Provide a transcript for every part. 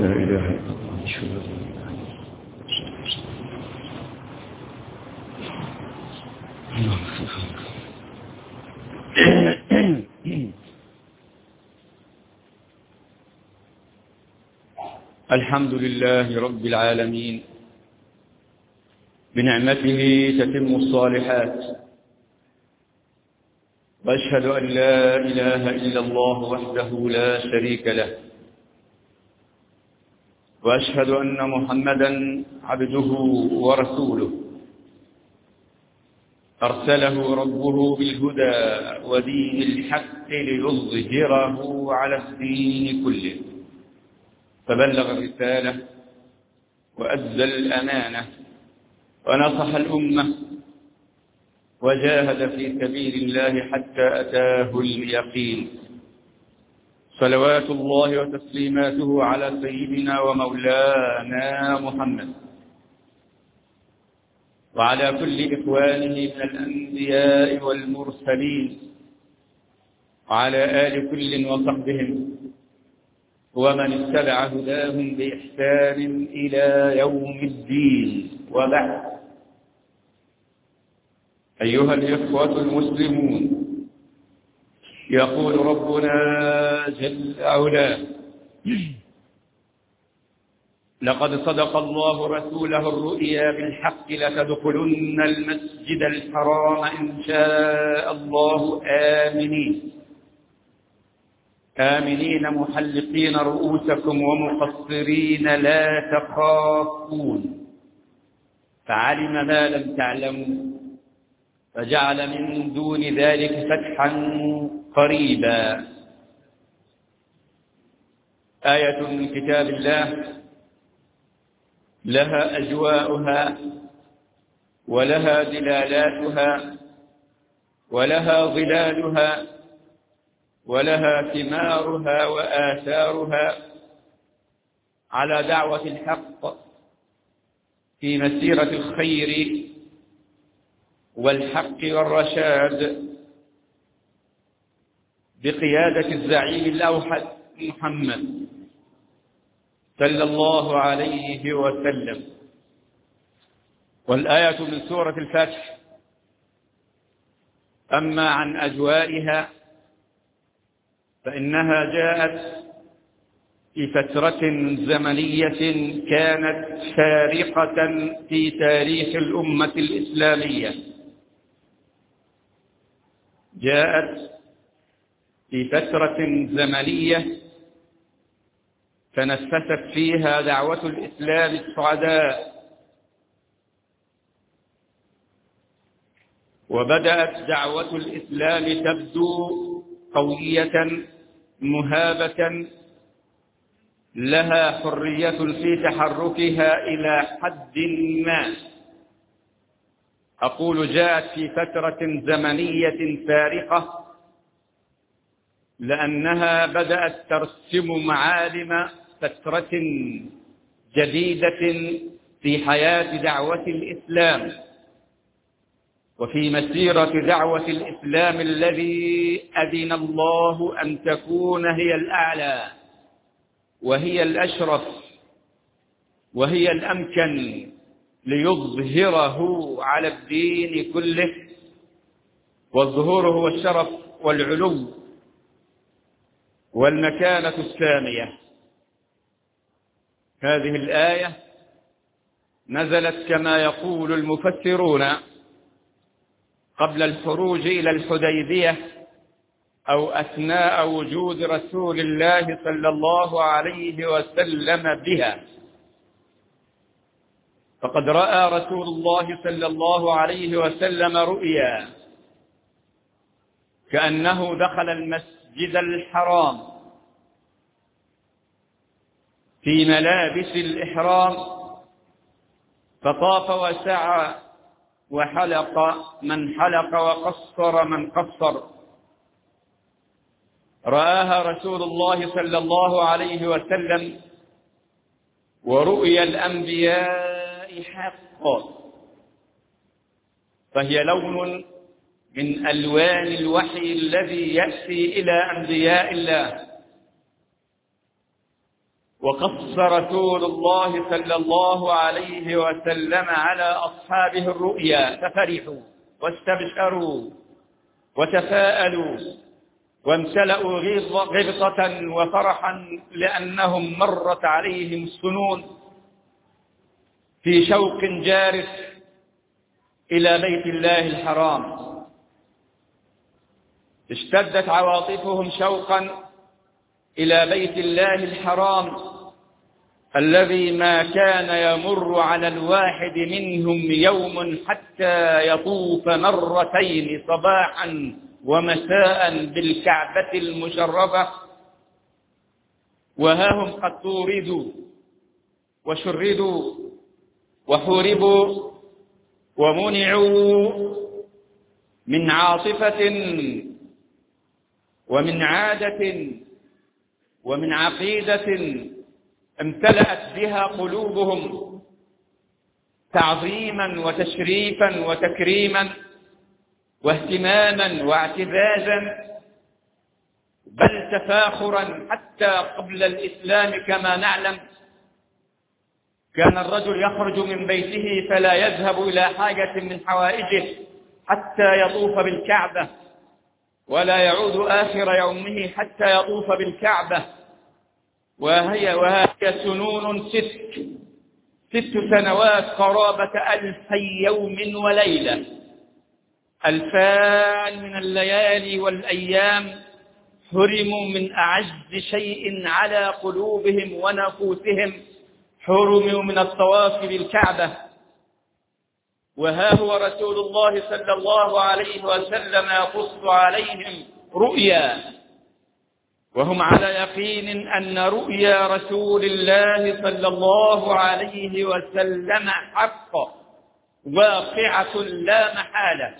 لا إله إلا الله. الحمد لله رب العالمين، بنعمته تتم الصالحات، وأشهد أن لا إله إلا الله وحده لا شريك له، وأشهد أن محمدا عبده ورسوله، أرسله ربه بالهدى ودين الحق ليظهره على الدين كله، فبلغ الرسالة وأدى الأمانة ونصح الأمة وجاهد في سبيل الله حتى أتاه اليقين، صلوات الله وتسليماته على سيدنا ومولانا محمد وعلى كل إخوانه من الأنبياء والمرسلين وعلى آل كل وصحبهم ومن اتبع هداهم بإحسان إلى يوم الدين. وبعد، أيها الإخوة المسلمون، يقول ربنا جل وعلا: لقد صدق الله رسوله الرؤيا بالحق لتدخلن المسجد الحرام إن شاء الله آمنين محلقين رؤوسكم ومقصرين لا تخافون، فعلم ما لم تعلموا فجعل من دون ذلك فتحا قريبا. آية من كتاب الله لها أجواؤها ولها دلالاتها ولها ظلالها ولها ثمارها وآثارها على دعوة الحق في مسيرة الخير والحق والرشاد بقيادة الزعيم الأوحد محمد صلى الله عليه وسلم. والآية من سورة الفتح. أما عن أجوائها فإنها جاءت في فترة زمنية كانت فارقة في تاريخ الأمة الإسلامية، جاءت في فترة زمنية تنفست فيها دعوة الإسلام السعداء، وبدأت دعوة الإسلام تبدو قوية مهابة، لها حرية في تحركها إلى حد ما. أقول جاءت في فترة زمنية فارقة لأنها بدأت ترسم معالم فترة جديدة في حياة دعوة الإسلام وفي مسيرة دعوة الإسلام الذي أذن الله أن تكون هي الأعلى وهي الأشرف وهي الأمكن ليظهره على الدين كله، والظهور هو الشرف والعلو والمكانة السامية. هذه الآية نزلت كما يقول المفسرون قبل الخروج إلى الحديبية أو أثناء وجود رسول الله صلى الله عليه وسلم بها، فقد رأى رسول الله صلى الله عليه وسلم رؤيا كأنه دخل المسجد الحرام في ملابس الإحرام، فطاف وسعى وحلق من حلق وقصر من قصر. رآها رسول الله صلى الله عليه وسلم، ورؤيا الأنبياء حق، فهي لون من ألوان الوحي الذي يأتي إلى أنبياء الله، وقص رسول الله صلى الله عليه وسلم على أصحابه الرؤيا ففرحوا واستبشروا وتفاءلوا وامتلأوا غبطة وفرحا لأنهم مرت عليهم السنون في شوق جارف إلى بيت الله الحرام. اشتدت عواطفهم شوقا إلى بيت الله الحرام الذي ما كان يمر على الواحد منهم يوم حتى يطوف مرتين صباحا ومساء بالكعبة المشرفة، وها هم قد طوردوا وشردوا وحوربوا ومنعوا من عاطفة ومن عادة ومن عقيدة امتلأت بها قلوبهم تعظيما وتشريفا وتكريما واهتماما واعتزازا، بل تفاخرا. حتى قبل الإسلام كما نعلم كان الرجل يخرج من بيته فلا يذهب إلى حاجة من حوائجه حتى يطوف بالكعبة، ولا يعود آخر يومه حتى يطوف بالكعبة، وهي سنون 6 سنوات قرابة 1000 يوم وليلة، 2000 من الليالي والأيام حرموا من أعز شيء على قلوبهم ونفوسهم، حرموا من الطواف بالكعبة. وها هو رسول الله صلى الله عليه وسلم يقص عليهم رؤيا، وهم على يقين أن رؤيا رسول الله صلى الله عليه وسلم حق واقعة لا محالة،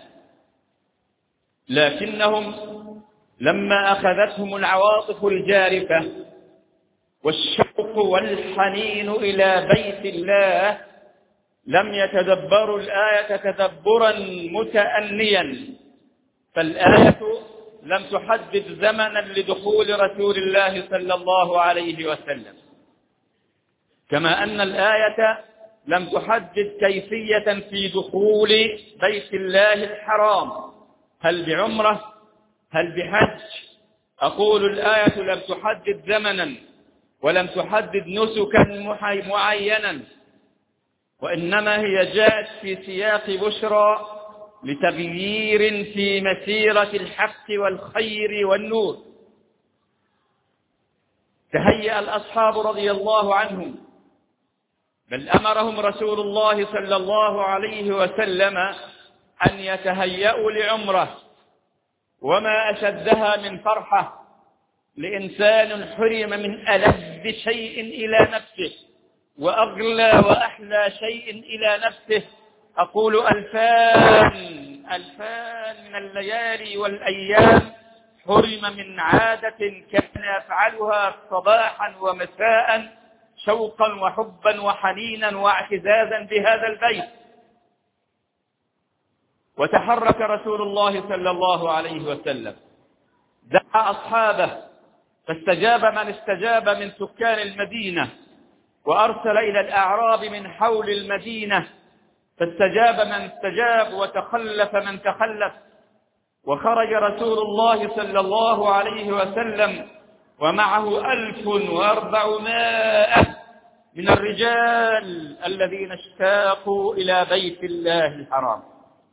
لكنهم لما أخذتهم العواطف الجارفة والشوق والحنين إلى بيت الله لم يتدبروا الآية تدبرا متأنيا، فالآية لم تحدد زمنا لدخول رسول الله صلى الله عليه وسلم، كما أن الآية لم تحدد كيفية في دخول بيت الله الحرام، هل بعمرة هل بحج. أقول الآية لم تحدد زمنا ولم تحدد نسكا معينا، وإنما هي جاءت في سياق بشرى لتغيير في مسيرة الحق والخير والنور. تهيأ الأصحاب رضي الله عنهم، بل أمرهم رسول الله صلى الله عليه وسلم أن يتهيأوا لعمرة، وما أشدها من فرحة لإنسان حرم من ألذ شيء إلى نفسه وأغلى وأحلى شيء إلى نفسه. أقول 2000 من الليالي والأيام حرم من عادة كان يفعلها صباحا ومساء شوقا وحبا وحنينا واعتزازا بهذا البيت. وتحرك رسول الله صلى الله عليه وسلم، دعا أصحابه فاستجاب من استجاب من سكان المدينة، وأرسل إلى الأعراب من حول المدينة فاستجاب من استجاب وتخلف من تخلف. وخرج رسول الله صلى الله عليه وسلم ومعه 1400 من الرجال الذين اشتاقوا إلى بيت الله الحرام،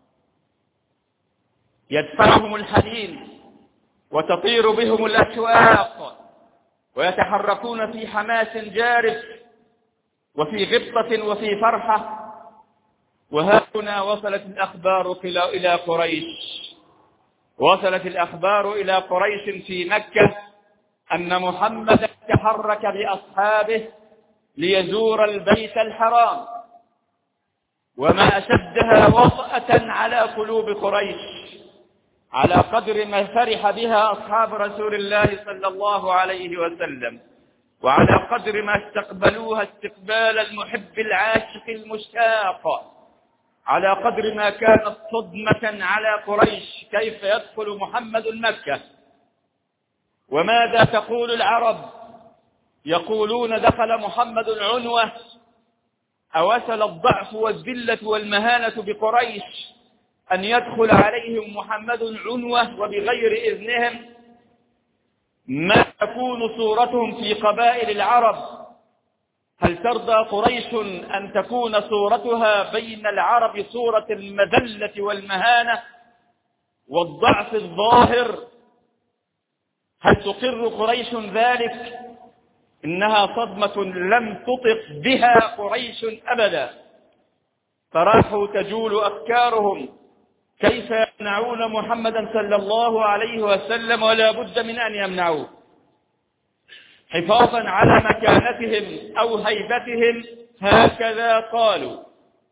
يدفعهم الحنين وتطير بهم الأشواق ويتحركون في حماس جارف وفي غبطة وفي فرحة. وهنا وصلت الأخبار إلى قريش، وصلت الأخبار إلى قريش في مكة أن محمد تحرك بأصحابه ليزور البيت الحرام، وما أشدها وطأة على قلوب قريش على قدر ما فرح بها أصحاب رسول الله صلى الله عليه وسلم، وعلى قدر ما استقبلوها استقبال المحب العاشق المشتاق، على قدر ما كانت صدمة على قريش كيف يدخل محمد مكة. وماذا تقول العرب يقولون دخل محمد عنوة، أوصل الضعف والذلة والمهانة بقريش أن يدخل عليهم محمد عنوة وبغير إذنهم؟ ما تكون صورتهم في قبائل العرب؟ هل ترضى قريش أن تكون صورتها بين العرب صورة المذلة والمهانة والضعف الظاهر؟ هل تقر قريش ذلك؟ إنها صدمة لم تطق بها قريش أبدا. فراحوا تجول أفكارهم كيف يمنعون محمدا صلى الله عليه وسلم، ولا بد من أن يمنعوه حفاظا على مكانتهم أو هيبتهم. هكذا قالوا،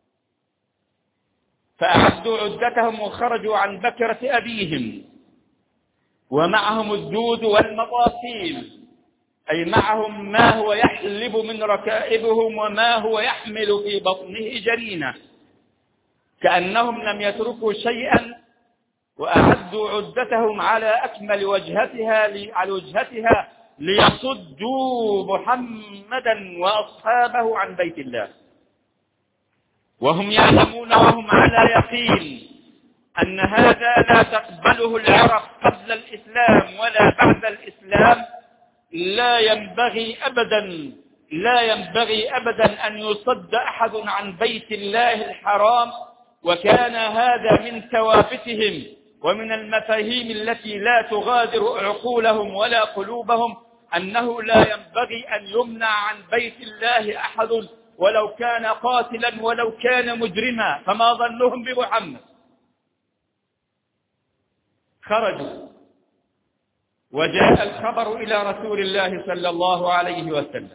فأعدوا عدتهم وخرجوا عن بكرة أبيهم، ومعهم الدود والمطاصيل، أي معهم ما هو يحلب من ركائبهم وما هو يحمل في بطنه جرينة، كأنهم لم يتركوا شيئا، وأعدوا عدتهم على أكمل وجهتها ليصدوا محمدا وأصحابه عن بيت الله، وهم يعلمون وهم على يقين أن هذا لا تقبله العرب قبل الإسلام ولا بعد الإسلام. لا ينبغي أبدا أن يصد أحد عن بيت الله الحرام. وكان هذا من ثوابتهم ومن المفاهيم التي لا تغادر عقولهم ولا قلوبهم، أنه لا ينبغي أن يمنع عن بيت الله أحد ولو كان قاتلا ولو كان مجرما. فما ظنهم بمحمد؟ خرجوا وجاء الخبر إلى رسول الله صلى الله عليه وسلم،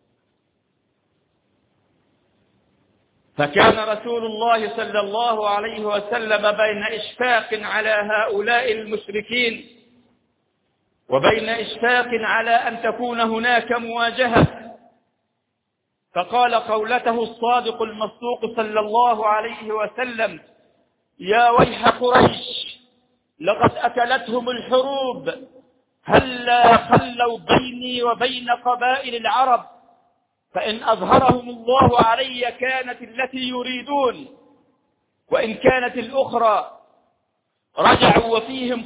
فكان رسول الله صلى الله عليه وسلم بين إشفاق على هؤلاء المشركين وبين إشفاق على أن تكون هناك مواجهة، فقال قولته الصادق المصدوق صلى الله عليه وسلم: يا ويح قريش، لقد أكلتهم الحروب، هلا خلوا بيني وبين قبائل العرب، فإن أظهرهم الله علي كانت التي يريدون، وإن كانت الأخرى رجعوا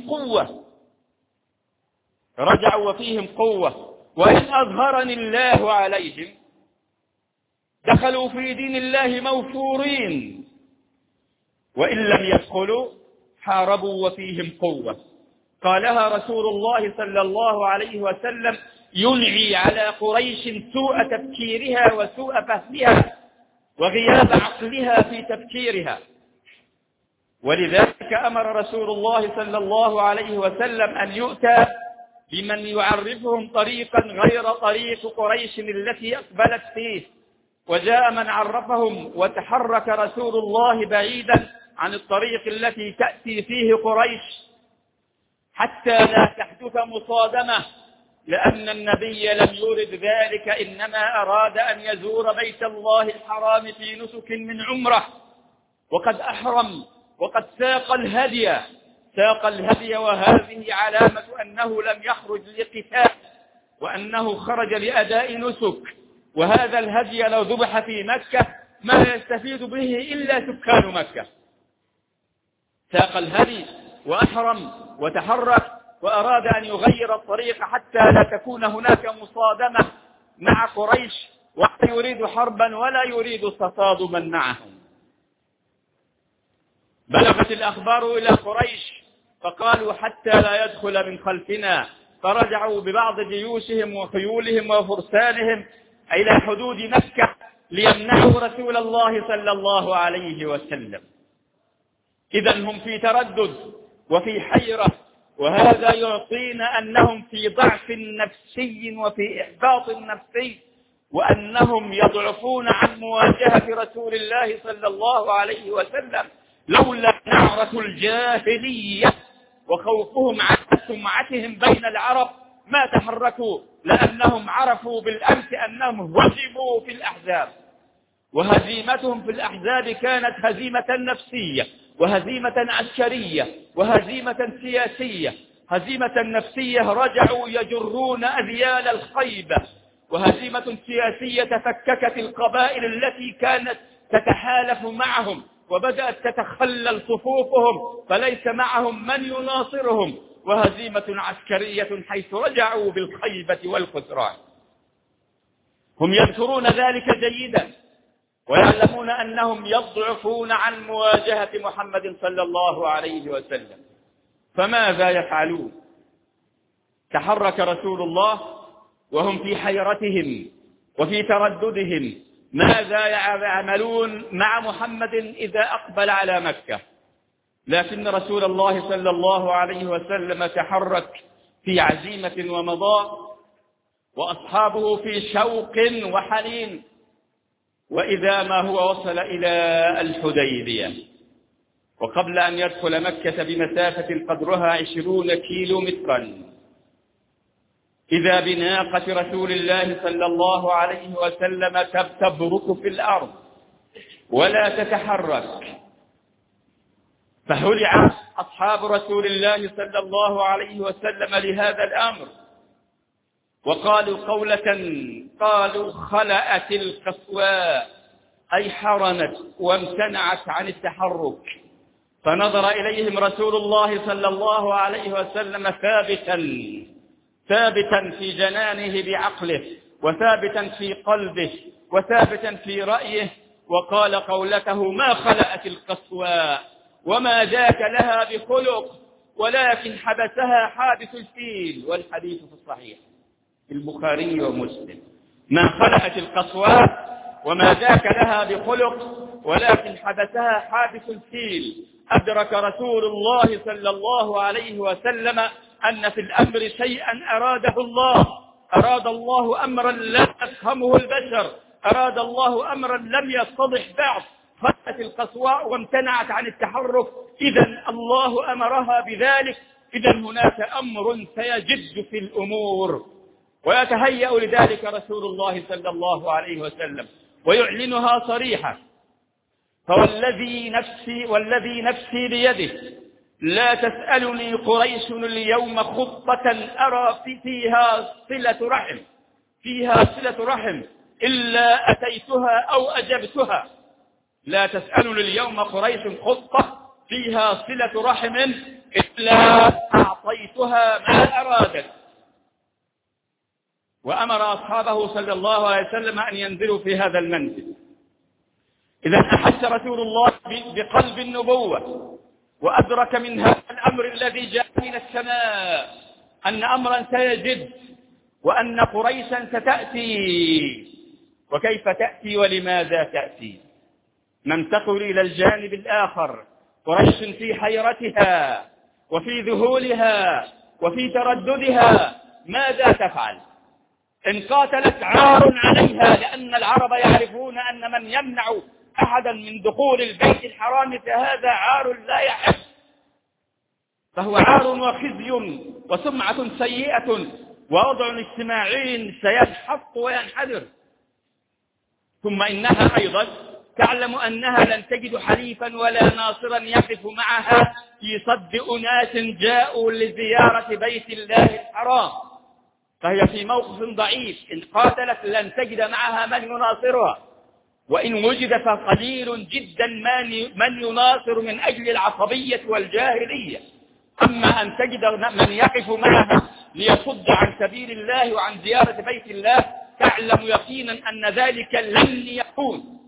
وفيهم قوة، وإن أظهرني الله عليهم دخلوا في دين الله موفورين، وإن لم يدخلوا حاربوا وفيهم قوة. قالها رسول الله صلى الله عليه وسلم ينعي على قريش سوء تفكيرها وسوء فهمها وغياب عقلها في تفكيرها. ولذلك أمر رسول الله صلى الله عليه وسلم أن يؤتى بمن يعرفهم طريقا غير طريق قريش التي أقبلت فيه، وجاء من عرفهم، وتحرك رسول الله بعيدا عن الطريق التي تأتي فيه قريش حتى لا تحدث مصادمة، لأن النبي لم يرد ذلك، إنما أراد أن يزور بيت الله الحرام في نسك من عمره، وقد أحرم وقد ساق الهدي، وهذه علامة أنه لم يخرج لقتال، وأنه خرج لأداء نسك. وهذا الهدي لو ذبح في مكة ما يستفيد به إلا سكان مكة. ساق الهدي وأحرم وتحرك، وأراد أن يغير الطريق حتى لا تكون هناك مصادمة مع قريش، ولا يريد حربا ولا يريد تصادما معهم. بلغت الأخبار إلى قريش فقالوا حتى لا يدخل من خلفنا، فرجعوا ببعض جيوشهم وخيولهم وفرسانهم إلى حدود مكة ليمنعوا رسول الله صلى الله عليه وسلم. إذن هم في تردد وفي حيرة، وهذا يعطينا أنهم في ضعف نفسي وفي إحباط نفسي، وأنهم يضعفون عن مواجهة رسول الله صلى الله عليه وسلم، لولا نعرة الجاهلية وخوفهم عن سمعتهم بين العرب ما تحركوا، لأنهم عرفوا بالأمس أنهم هزموا في الأحزاب، وهزيمتهم في الأحزاب كانت هزيمة نفسية وهزيمة عسكرية وهزيمة سياسية. هزيمة نفسية، رجعوا يجرون أذيال الخيبة وهزيمة سياسية فككت القبائل التي كانت تتحالف معهم وبدأت تتخلل صفوفهم فليس معهم من يناصرهم، وهزيمة عسكرية حيث رجعوا بالخيبة والخسران. هم يذكرون ذلك جيدا ويعلمون أنهم يضعفون عن مواجهة محمد صلى الله عليه وسلم، فماذا يفعلون؟ تحرك رسول الله وهم في حيرتهم وفي ترددهم، ماذا يعملون مع محمد إذا أقبل على مكة؟ لكن رسول الله صلى الله عليه وسلم تحرك في عزيمة ومضى، وأصحابه في شوق وحنين، وإذا ما هو وصل إلى الحديبية، وقبل أن يدخل مكة بمسافة قدرها 20 كيلومترا إذا بناقة رسول الله صلى الله عليه وسلم تبرك في الأرض ولا تتحرك. فهلع أصحاب رسول الله صلى الله عليه وسلم لهذا الأمر، وقالوا قولة، قالوا خلأت القصواء، أي حرمت وامتنعت عن التحرك. فنظر إليهم رسول الله صلى الله عليه وسلم ثابتا في جنانه بعقله، وثابتا في قلبه، وثابتا في رأيه، وقال قولته: ما خلأت القصواء وما ذاك لها بخلق، ولكن حبسها حابس الفيل. والحديث في الصحيح البخاري ومسلم. ما خلأت القصواء وما ذاك لها بخلق، ولكن حبسها حابس الفيل. أدرك رسول الله صلى الله عليه وسلم أن في الأمر شيئا أراده الله، أراد الله أمرا لا يفهمه البشر، أراد الله أمرا لم يتضح بعد. خلأت القصواء وامتنعت عن التحرك، إذن الله أمرها بذلك، إذن هناك أمر سيجد في الأمور، ويتهيأ لذلك رسول الله صلى الله عليه وسلم ويعلنها صريحة: والذي نفسي بيده لا تسألني قريش اليوم خطة أرى فيها صلة رحم إلا أتيتها أو أجبتها. لا تسألني اليوم قريش خطة فيها صلة رحم إلا أعطيتها ما أرادت. وأمر أصحابه صلى الله عليه وسلم أن ينزلوا في هذا المنزل. إذا أحس رسول الله بقلب النبوة وأدرك من هذا الأمر الذي جاء من السماء أن أمرا سيجد، وأن قريشا ستأتي. وكيف تأتي ولماذا تأتي؟ ننتقل إلى الجانب الآخر. قريش في حيرتها وفي ذهولها وفي ترددها، ماذا تفعل؟ إن قاتلت عار عليها، لأن العرب يعرفون أن من يمنع أحدا من دخول البيت الحرام فهذا عار لا يحب، فهو عار وخزي وسمعة سيئة ووضع اجتماعي سينحط وينحدر. ثم إنها أيضا تعلم أنها لن تجد حليفا ولا ناصرا يقف معها في صد أناس جاءوا لزيارة بيت الله الحرام، فهي في موقف ضعيف. إن قاتلت لن تجد معها من يناصرها، وإن وجد فقليل جدا من يناصر من أجل العصبية والجاهلية. أما أن تجد من يقف معها ليصد عن سبيل الله وعن زيارة بيت الله، تعلم يقينا أن ذلك لن يكون.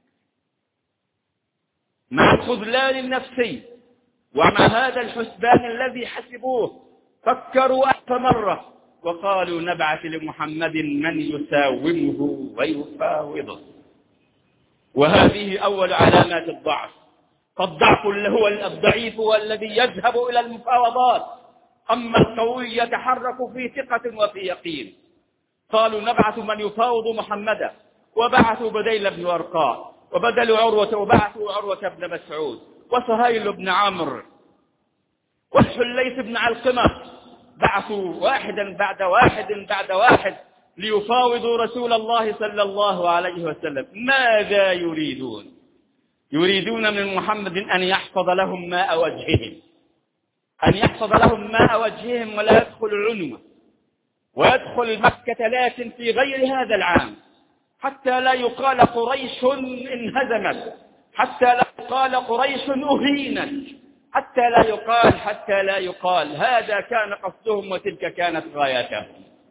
مع الخذلان النفسي ومع هذا الحسبان الذي حسبوه، فكروا ألف مرة وقالوا: نبعث لمحمد من يساومه ويفاوضه. وهذه أول علامات الضعف. فالضعف اللي هو الضعيف والذي يذهب إلى المفاوضات، أما القوي يتحرك في ثقة وفي يقين. قالوا: نبعث من يفاوض محمدا، وبعثوا بديل بن ورقاء، وبدلوا عروة، وبعثوا عروة بن مسعود، وسهيل بن عمرو، والحليث بن علقمة. بعثوا واحدا بعد واحد ليفاوضوا رسول الله صلى الله عليه وسلم. ماذا يريدون؟ يريدون من محمد أن يحفظ لهم ماء وجههم، ولا يدخل عنوه، ويدخل مكة لكن في غير هذا العام، حتى لا يقال قريش انهزمت، حتى لا يقال قريش أهينت، حتى لا يقال هذا كان قصدهم وتلك كانت غايتهم.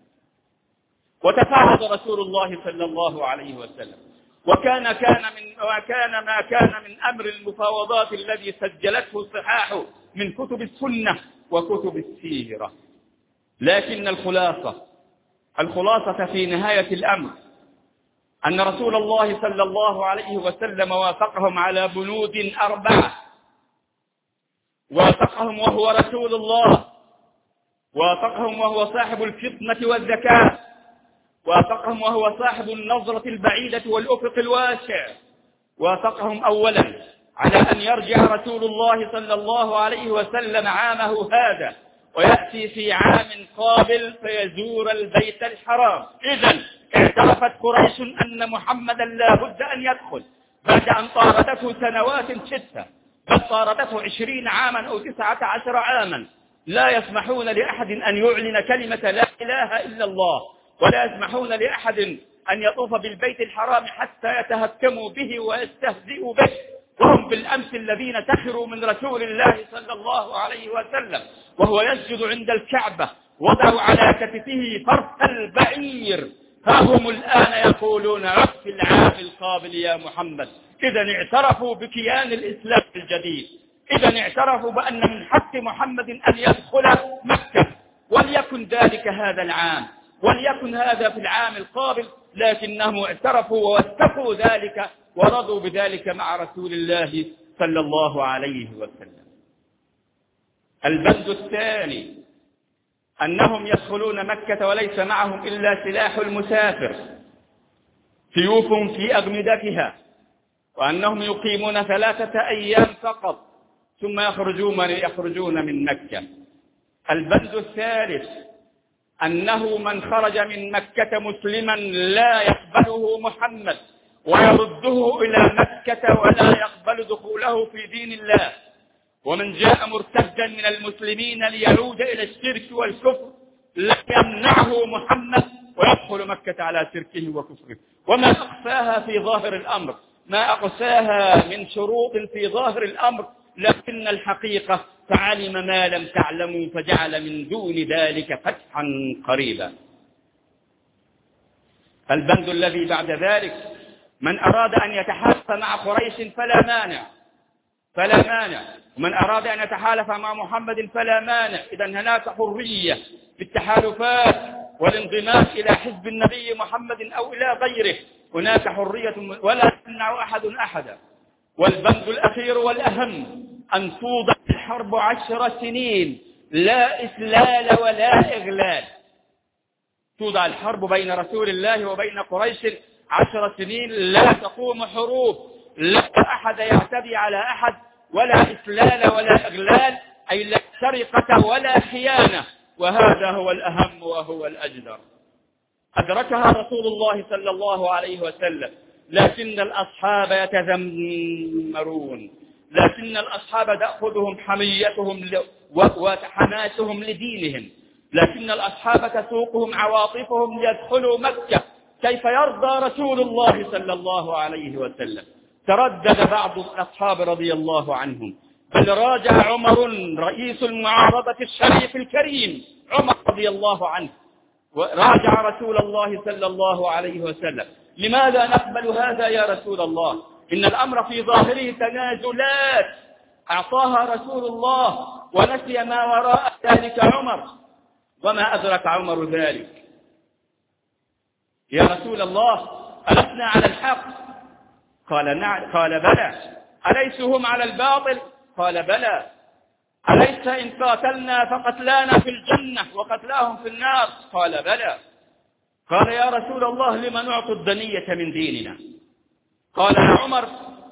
وتفاوض رسول الله صلى الله عليه وسلم، وكان ما كان من أمر المفاوضات الذي سجلته الصحاح من كتب السنة وكتب السيرة. لكن الخلاصة في نهاية الأمر أن رسول الله صلى الله عليه وسلم وافقهم على بنود 4. وافقهم وهو رسول الله، وافقهم وهو صاحب الفطنة والذكاء، وافقهم وهو صاحب النظرة البعيدة والأفق الواسع. وافقهم أولا على أن يرجع رسول الله صلى الله عليه وسلم عامه هذا ويأتي في عام قابل فيزور البيت الحرام. إذن اعترفت قريش أن محمدا لا بد أن يدخل بعد أن طاردته سنوات 6، بل طاردته 20 عاما أو 19 عاما. لا يسمحون لأحد أن يعلن كلمة لا إله إلا الله، ولا يسمحون لأحد أن يطوف بالبيت الحرام حتى يتهكموا به ويستهزئوا به. وهم بالأمس الذين سخروا من رسول الله صلى الله عليه وسلم وهو يسجد عند الكعبة وضعوا على كتفه فرث البعير، فهم الآن يقولون في العام القابل يا محمد. إذن اعترفوا بكيان الإسلام الجديد، إذن اعترفوا بأن من حق محمد أن يدخل مكة، وليكن ذلك هذا العام، وليكن هذا في العام القابل. لكنهم اعترفوا ووثقوا ذلك ورضوا بذلك مع رسول الله صلى الله عليه وسلم. البند الثاني أنهم يدخلون مكة وليس معهم إلا سلاح المسافر، سيوفهم في أغمدتها، وأنهم يقيمون 3 أيام فقط ثم يخرجون من مكة. البند الثالث أنه من خرج من مكة مسلما لا يقبله محمد ويرده إلى مكة ولا يقبل دخوله في دين الله. ومن جاء مرتدا من المسلمين ليعود إلى الشرك والكفر لا يمنعه محمد ويدخل مكة على شركه وكفره. وما أقساها في ظاهر الأمر، ما أقساها من شروط في ظاهر الأمر، لكن الحقيقة فعلم ما لم تعلموا فجعل من دون ذلك فتحا قريبا. البند الذي بعد ذلك من أراد أن يتحالف مع قريش فلا مانع، ومن أراد أن يتحالف مع محمد فلا مانع. إذن هناك حرية في التحالفات والانضمام إلى حزب النبي محمد أو إلى غيره، هناك حرية ولا تمنع أحد أحدا. والبند الأخير والأهم أن توضع الحرب 10 سنين، لا إسلال ولا إغلال. توضع الحرب بين رسول الله وبين قريش 10 سنين، لا تقوم حروب، لا أحد يعتدي على أحد، ولا إسلال ولا إغلال، أي لا سرقة ولا خيانة. وهذا هو الأهم وهو الأجدر. أدركها رسول الله صلى الله عليه وسلم، لكن الأصحاب يتذمرون، لكن الأصحاب تأخذهم حميتهم وحماسهم لدينهم، لكن الأصحاب تسوقهم عواطفهم ليدخلوا مكة. كيف يرضى رسول الله صلى الله عليه وسلم؟ تردد بعض الأصحاب رضي الله عنهم، بل راجع عمر رئيس المعارضة الشريف الكريم عمر رضي الله عنه، وراجع رسول الله صلى الله عليه وسلم: لماذا نقبل هذا يا رسول الله؟ إن الأمر في ظاهره تنازلات أعطاها رسول الله ونسي ما وراء ذلك عمر. وما أدرك عمر ذلك. يا رسول الله ألسنا على الحق؟ قال نعم. قال بلى. أليس هم على الباطل؟ قال بلى. أليس إن قاتلنا فقتلانا في الجنة وقتلاهم في النار؟ قال بلى. قال يا رسول الله لما نعطي الدنية من ديننا؟ قال يا عمر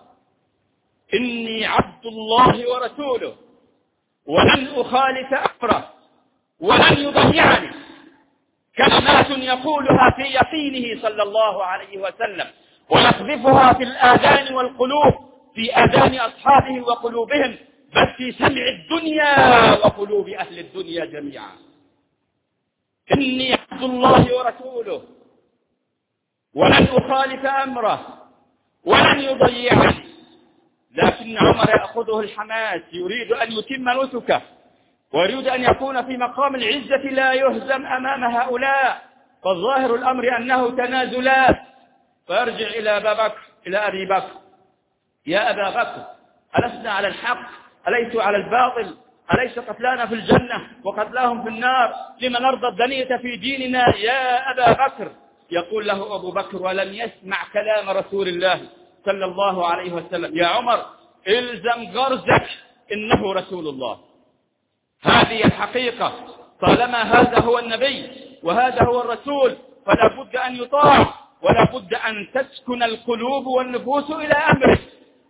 إني عبد الله ورسوله ولن أخالف أمره ولن يضيعني. كلمات يقولها في يقينه صلى الله عليه وسلم ويقذفها في الآذان والقلوب، في آذان أصحابه وقلوبهم، بل في سمع الدنيا وقلوب أهل الدنيا جميعا. إني عبد الله ورسوله ولن أخالف أمره ولن يضيعني. لكن عمر يأخذه الحماس، يريد أن يتم نسكه ويريد أن يكون في مقام العزة لا يهزم أمام هؤلاء. فالظاهر الأمر أنه تنازلات. فيرجع إلى أبي بكر: يا أبا بكر، ألسنا على الحق؟ أليسوا على الباطل؟ أليس قتلانا في الجنة وقتلاهم في النار؟ لما نرضى الدنية في ديننا يا أبا بكر؟ يقول له أبو بكر ولم يسمع كلام رسول الله صلى الله عليه وسلم: يا عمر، إلزم غرزك، إنه رسول الله. هذه الحقيقة. طالما هذا هو النبي وهذا هو الرسول فلا بد أن يطاع، ولا بد أن تسكن القلوب والنفوس إلى أمره.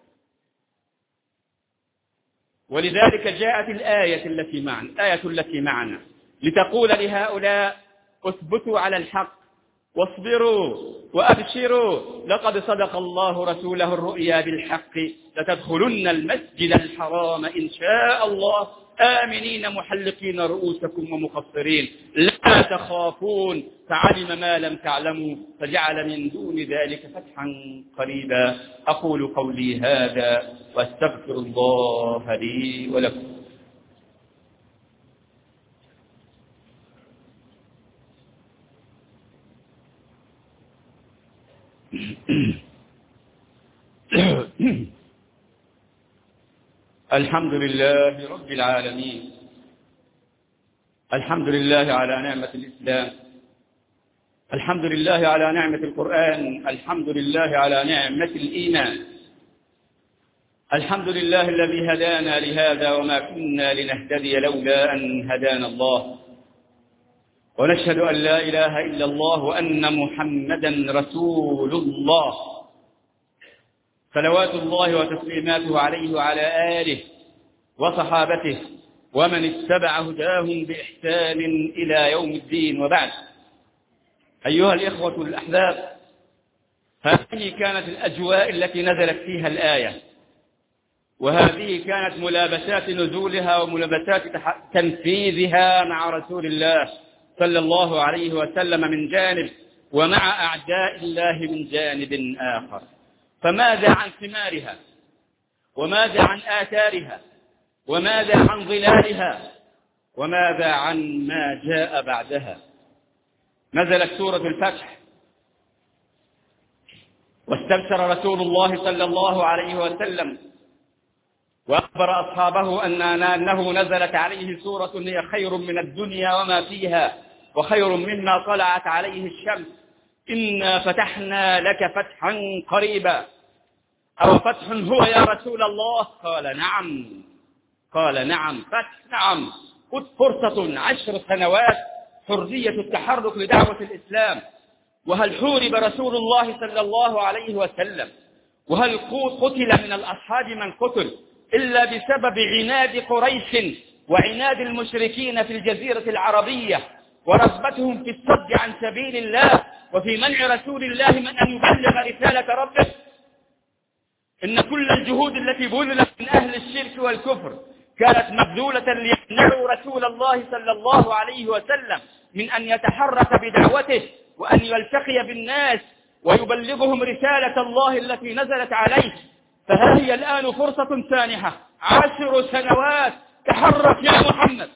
ولذلك جاءت الآية التي معنا لتقول لهؤلاء: اثبتوا على الحق واصبروا وأبشروا، لقد صدق الله رسوله الرؤيا بالحق، لتدخلن المسجد الحرام إن شاء الله آمنين محلقين رؤوسكم ومقصرين لا تخافون، فعلم ما لم تعلموا فجعل من دون ذلك فتحا قريبا. أقول قولي هذا واستغفر الله لي ولكم. الحمد لله رب العالمين، الحمد لله على نعمة الإسلام، الحمد لله على نعمة القرآن، الحمد لله على نعمة الإيمان، الحمد لله الذي هدانا لهذا وما كنا لنهتدي لولا أن هدانا الله، ونشهد أن لا إله إلا الله وأن محمدا رسول الله، صلوات الله وتسليماته عليه وعلى آله وصحابته ومن اتبع هداهم بإحسان إلى يوم الدين. وبعد، أيها الإخوة الأحباب، هذه كانت الأجواء التي نزلت فيها الآية، وهذه كانت ملابسات نزولها وملابسات تنفيذها مع رسول الله صلى الله عليه وسلم من جانب، ومع أعداء الله من جانب آخر. فماذا عن ثمارها؟ وماذا عن آثارها؟ وماذا عن ظلالها؟ وماذا عن ما جاء بعدها؟ نزلت سورة الفتح، واستبشر رسول الله صلى الله عليه وسلم وأخبر أصحابه أنه نزلت عليه سورة هي خير من الدنيا وما فيها، وخير مما طلعت عليه الشمس. إنا فتحنا لك فتحا قريبا. أو فتح هو يا رسول الله؟ قال نعم فتح، نعم. خذ فرصة 10 سنوات حرية التحرك لدعوة الإسلام. وهل حورب رسول الله صلى الله عليه وسلم؟ وهل قتل من الأصحاب من قتل إلا بسبب عناد قريش وعناد المشركين في الجزيرة العربية ورغبتهم في الصد عن سبيل الله وفي منع رسول الله من أن يبلغ رسالة ربه؟ إن كل الجهود التي بذلت من أهل الشرك والكفر كانت مبذولة ليمنعوا رسول الله صلى الله عليه وسلم من أن يتحرك بدعوته وأن يلتقي بالناس ويبلغهم رسالة الله التي نزلت عليه. فها هي الآن فرصة سانحة، 10 سنوات، تحرك يا محمد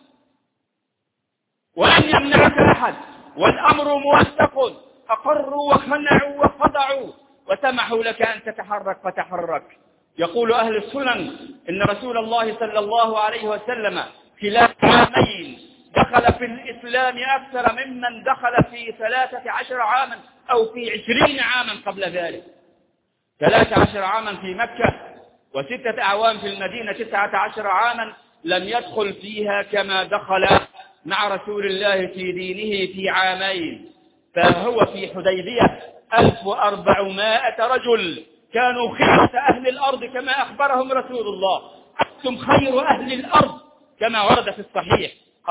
ولن يمنعك أحد، والأمر موثق، أقروا وخنعوا وخضعوا وسمحوا لك أن تتحرك فتحرك. يقول أهل السنن إن رسول الله صلى الله عليه وسلم خلال عامين دخل في الإسلام أكثر ممن دخل في 13 عاما أو في 20 عاما قبل ذلك. 13 عاما في مكة و6 أعوام في المدينة، 19 عاما لم يدخل فيها كما دخل مع رسول الله في دينه في عامين. فهو في حديبية 1400 رجل كانوا خيرة أهل الأرض كما أخبرهم رسول الله: أنتم خير أهل الأرض كما ورد في الصحيح.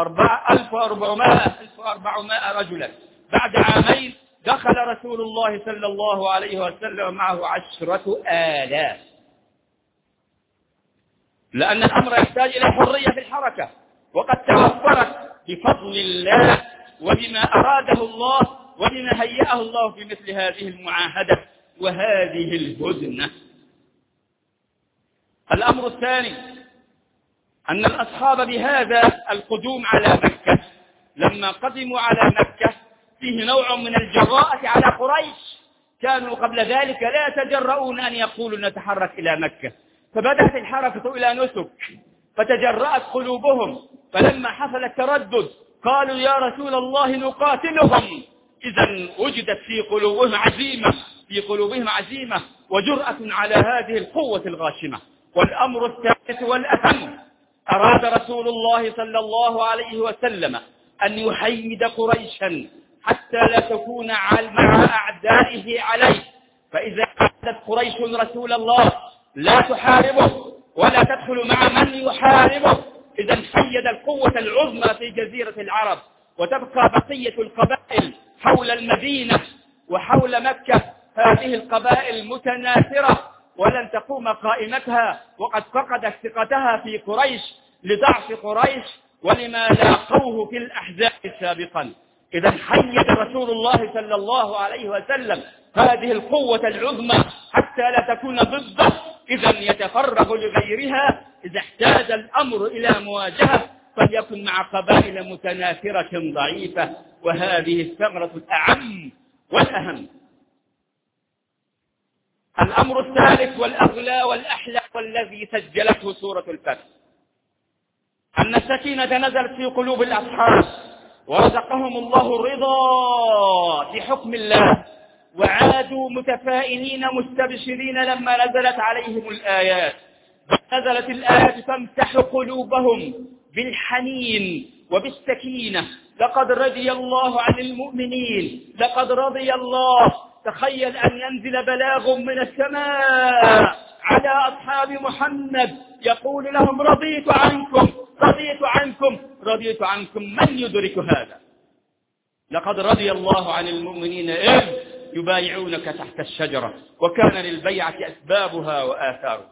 1400 رجلا. بعد عامين دخل رسول الله صلى الله عليه وسلم معه 10,000، لأن الأمر يحتاج إلى حرية في الحركة، وقد توفرت بفضل الله ولما أراده الله ولما هيأه الله في مثل هذه المعاهدة وهذه الهدنة. الأمر الثاني أن الأصحاب بهذا القدوم على مكة لما قدموا على مكة فيه نوع من الجراءة على قريش. كانوا قبل ذلك لا يتجرؤون أن يقولوا نتحرك إلى مكة، فبدأت الحركة إلى نسك فتجرأت قلوبهم، فلما حصل التردد قالوا يا رسول الله نقاتلهم. إذا وجدت في قلوبهم عزيمة وجرأة على هذه القوة الغاشمة. والأمر الثالث والأهم، أراد رسول الله صلى الله عليه وسلم أن يحيد قريشا حتى لا تكون مع أعدائه عليه. فإذا عادت قريش رسول الله لا تحاربه ولا تدخل مع من يحاربه، إذا حيد القوة العظمى في جزيرة العرب، وتبقى بقية القبائل حول المدينة وحول مكة هذه القبائل متناثرة ولن تقوم قائمتها، وقد فقدت ثقتها في قريش لضعف قريش ولما لاقوه في الأحزاب سابقا. إذا حيد رسول الله صلى الله عليه وسلم هذه القوة العظمى حتى لا تكون ضده، إذا يتفرغ لغيرها إذا احتاج الأمر إلى مواجهة فليكن مع قبائل متناثرة ضعيفة. وهذه الثغرة الأعم والأهم. الأمر الثالث والأغلى والأحلى والذي سجلته سورة الفتح أن السكينة نزلت في قلوب الأصحاب ورزقهم الله الرضا بحكم الله، وعادوا متفائلين مستبشرين لما نزلت عليهم الآيات. نزلت الآيات تمسح قلوبهم بالحنين وبالسكينة. لقد رضي الله عن المؤمنين، لقد رضي الله. تخيل أن ينزل بلاغ من السماء على أصحاب محمد يقول لهم رضيت عنكم. من يدرك هذا؟ لقد رضي الله عن المؤمنين إذ يبايعونك تحت الشجرة، وكان للبيعة أسبابها وآثارها.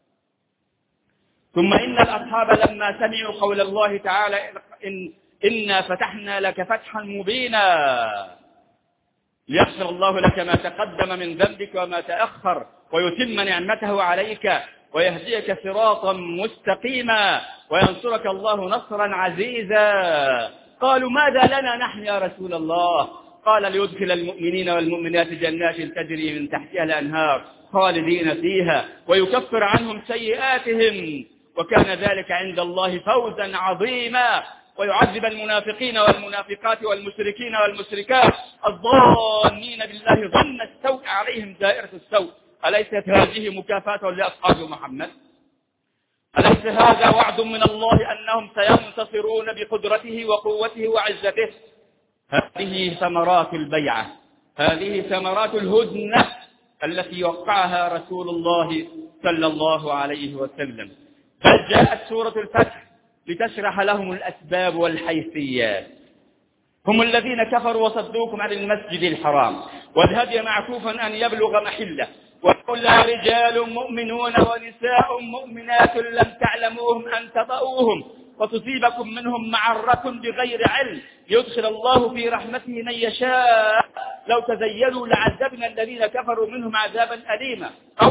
ثم إن الأصحاب لما سمعوا قول الله تعالى إنا فتحنا لك فتحا مبينا ليغفر الله لك ما تقدم من ذنبك وما تأخر ويتم نعمته عليك ويهديك صراطا مستقيما وينصرك الله نصرا عزيزا. قالوا ماذا لنا نحن يا رسول الله؟ قال ليدخل المؤمنين والمؤمنات جنات تجري من تحتها الأنهار خالدين فيها ويكفر عنهم سيئاتهم وكان ذلك عند الله فوزا عظيما، ويعذب المنافقين والمنافقات والمشركين والمشركات الظانين بالله ظن السوء عليهم دائرة السوء. أليست هذه مكافأة لأصحاب محمد؟ أليس هذا وعد من الله أنهم سينتصرون بقدرته وقوته وعزته؟ هذه ثمرات البيعة، هذه ثمرات الهدنة التي وقعها رسول الله صلى الله عليه وسلم. بل جاءت سورة الفتح لتشرح لهم الأسباب والحيثيات. هم الذين كفروا وصدوكم عن المسجد الحرام والهدي معكوفا أن يبلغ محله، ولولا رجال مؤمنون ونساء مؤمنات لم تعلموهم أن تطؤوهم وتصيبكم منهم معرة بغير علم يدخل الله في رحمته من يشاء لو تزيلوا لعذبنا الذين كفروا منهم عذابا أليما.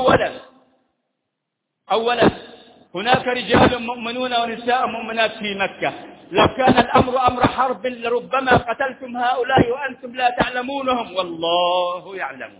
أولا هناك رجال مؤمنون ونساء مؤمنات في مكة، لو كان الأمر أمر حرب لربما قتلتم هؤلاء وأنتم لا تعلمونهم والله يعلم.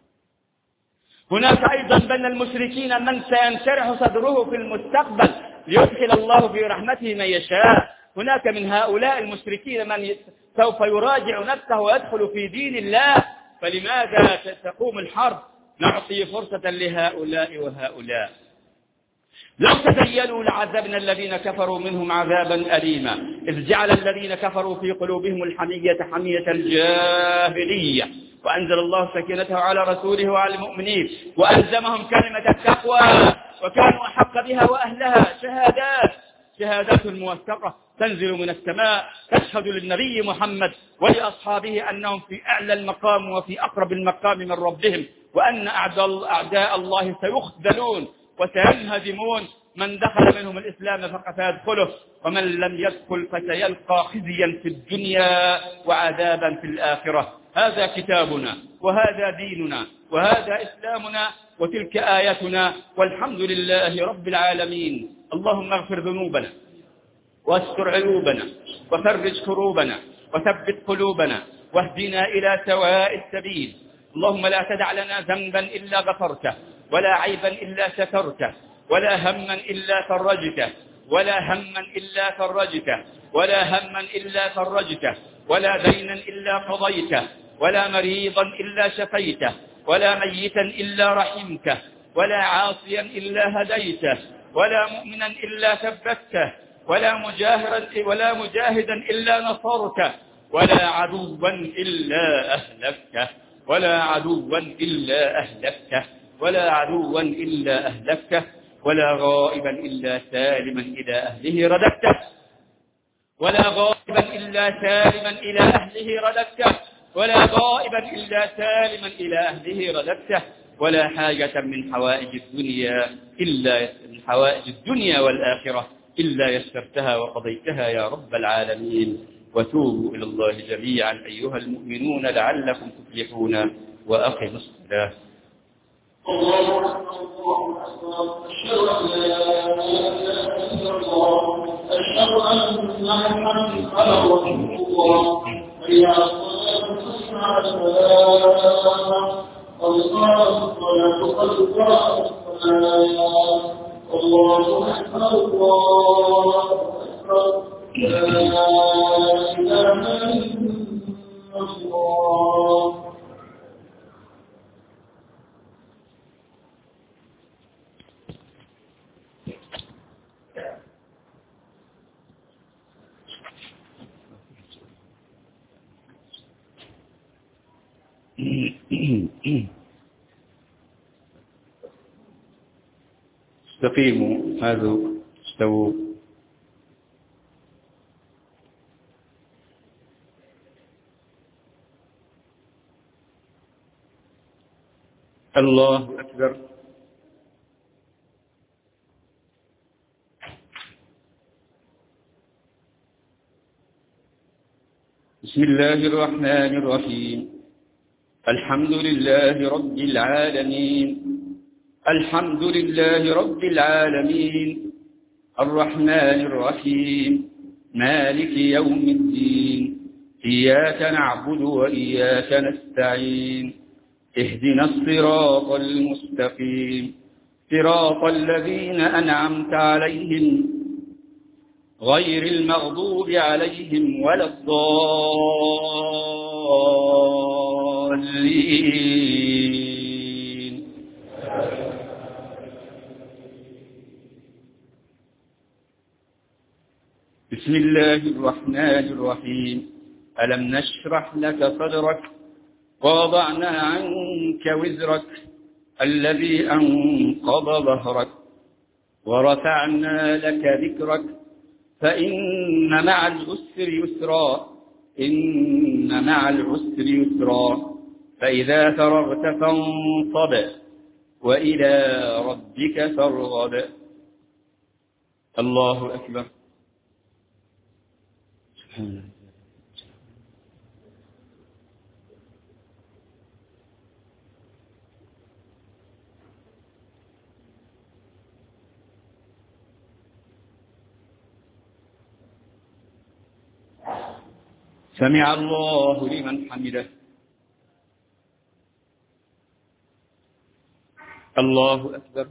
هناك أيضا بين المشركين من سينشرح صدره في المستقبل ليدخل الله في رحمته من يشاء. هناك من هؤلاء المشركين من سوف يراجع نفسه ويدخل في دين الله، فلماذا تقوم الحرب؟ نعطي فرصة لهؤلاء وهؤلاء. لو تزيلوا لعذبنا الذين كفروا منهم عذابا أليما إذ جعل الذين كفروا في قلوبهم الحمية حمية الجاهلية وأنزل الله سكينته على رسوله وعلى المؤمنين وألزمهم كلمة التقوى وكانوا أحق بها وأهلها. شهادات موثقة تنزل من السماء تشهد للنبي محمد ولأصحابه أنهم في أعلى المقام وفي أقرب المقام من ربهم، وأن أعداء الله سيخذلون وسينهزمون من دخل منهم الإسلام فقد سيدخله، ومن لم يدخل فسيلقى خزيا في الدنيا وعذابا في الآخرة. هذا كتابنا وهذا ديننا وهذا إسلامنا وتلك آياتنا، والحمد لله رب العالمين. اللهم اغفر ذنوبنا واستر عيوبنا وفرج كروبنا وثبت قلوبنا واهدنا إلى سواء السبيل. اللهم لا تدع لنا ذنبا إلا غفرته، ولا عيبا إلا سترته، ولا هما إلا فرجته، ولا هما إلا فرجته، ولا هما إلا فرجته، ولا دينا إلا قضيته، ولا مريضا إلا شفيته، ولا ميتا إلا رحمته، ولا عاصيا إلا هديته، ولا مؤمنا إلا ثبته، ولا مجاهدا إلا نصرته، ولا عدوا إلا أهلكته، ولا عدوا إلا أهلكته، ولا عدوا إلا أهلكته، ولا غائبا إلا سالما إلى أهله رددته، ولا غائبا إلا سالما إلى أهله رددته، ولا غائبا إلا سالما إلى أهله رددته، ولا حاجة من حوائج الدنيا والآخرة إلا يسرتها وقضيتها يا رب العالمين. وتوبوا إلى الله جميعا أيها المؤمنون لعلكم تفلحون. وأقم الصلاة. الله أكبر الله أكبر. أشهد أن لا إله إلا الله. أشهد أن محمدا رسول الله. حي على الصلاة على الفلاح. الله الصلاة قد قامت الصلاة. الله أكبر الله أكبر. لا إله إلا الله. استقيموا. هذا استووا. الله أكبر. بسم الله الرحمن الرحيم. الحمد لله رب العالمين. الحمد لله رب العالمين الرحمن الرحيم مالك يوم الدين. إياك نعبد وإياك نستعين. اهدنا الصراط المستقيم صراط الذين أنعمت عليهم غير المغضوب عليهم ولا الضالين. بسم الله الرحمن الرحيم. ألم نشرح لك صدرك ووضعنا عنك وزرك الذي أنقض ظهرك ورفعنا لك ذكرك فإن مع العسر يسرا. إن مع العسر يسرا. فإذا فرغت فانصب وإلى ربك فارغب. الله أكبر. سبحان الله. سمع الله لمن حمده. الله أكبر.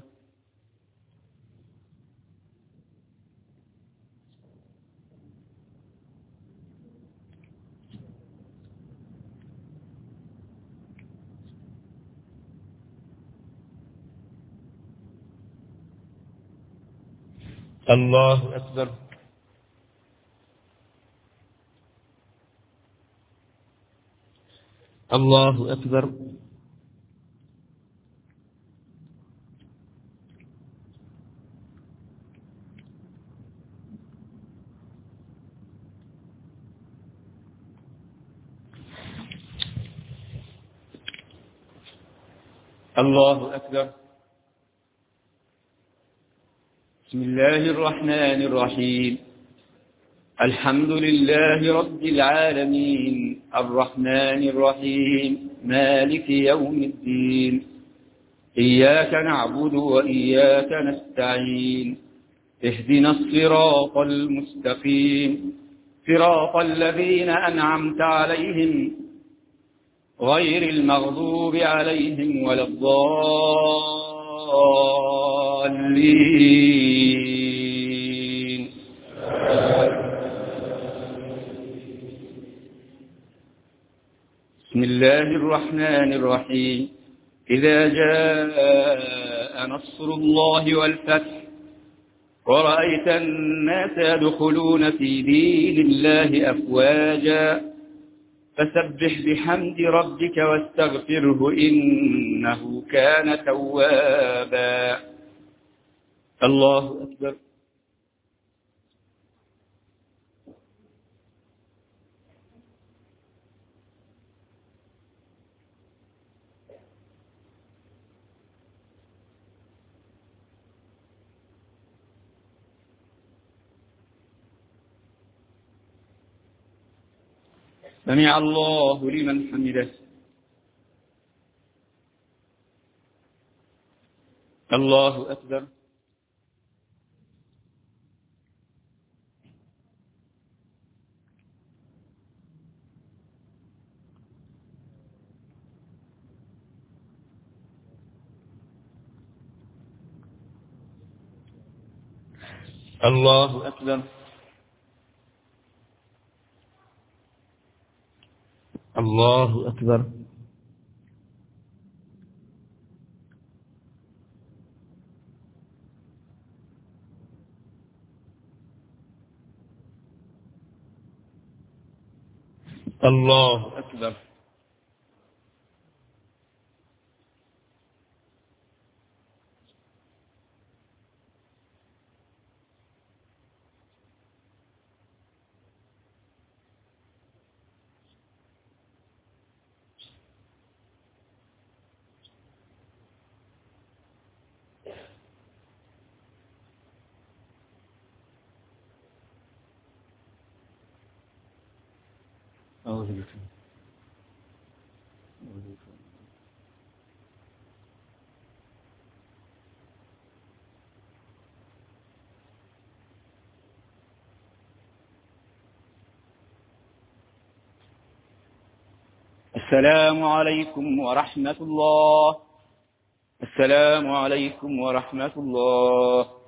الله أكبر. الله أكبر. الله أكبر. بسم الله الرحمن الرحيم. الحمد لله رب العالمين الرحمن الرحيم مالك يوم الدين. إياك نعبد وإياك نستعين. اهدنا الصراط المستقيم صراط الذين أنعمت عليهم غير المغضوب عليهم ولا الضالين. بسم الله الرحمن الرحيم. إذا جاء نصر الله والفتح ورأيت الناس يدخلون في دين الله أفواجا فسبح بحمد ربك واستغفره إنه كان توابا. الله أكبر. سمع الله لمن حمده. الله أكبر. الله أكبر. الله أكبر. الله أكبر. أعوذ بك. السلام عليكم ورحمة الله. السلام عليكم ورحمة الله.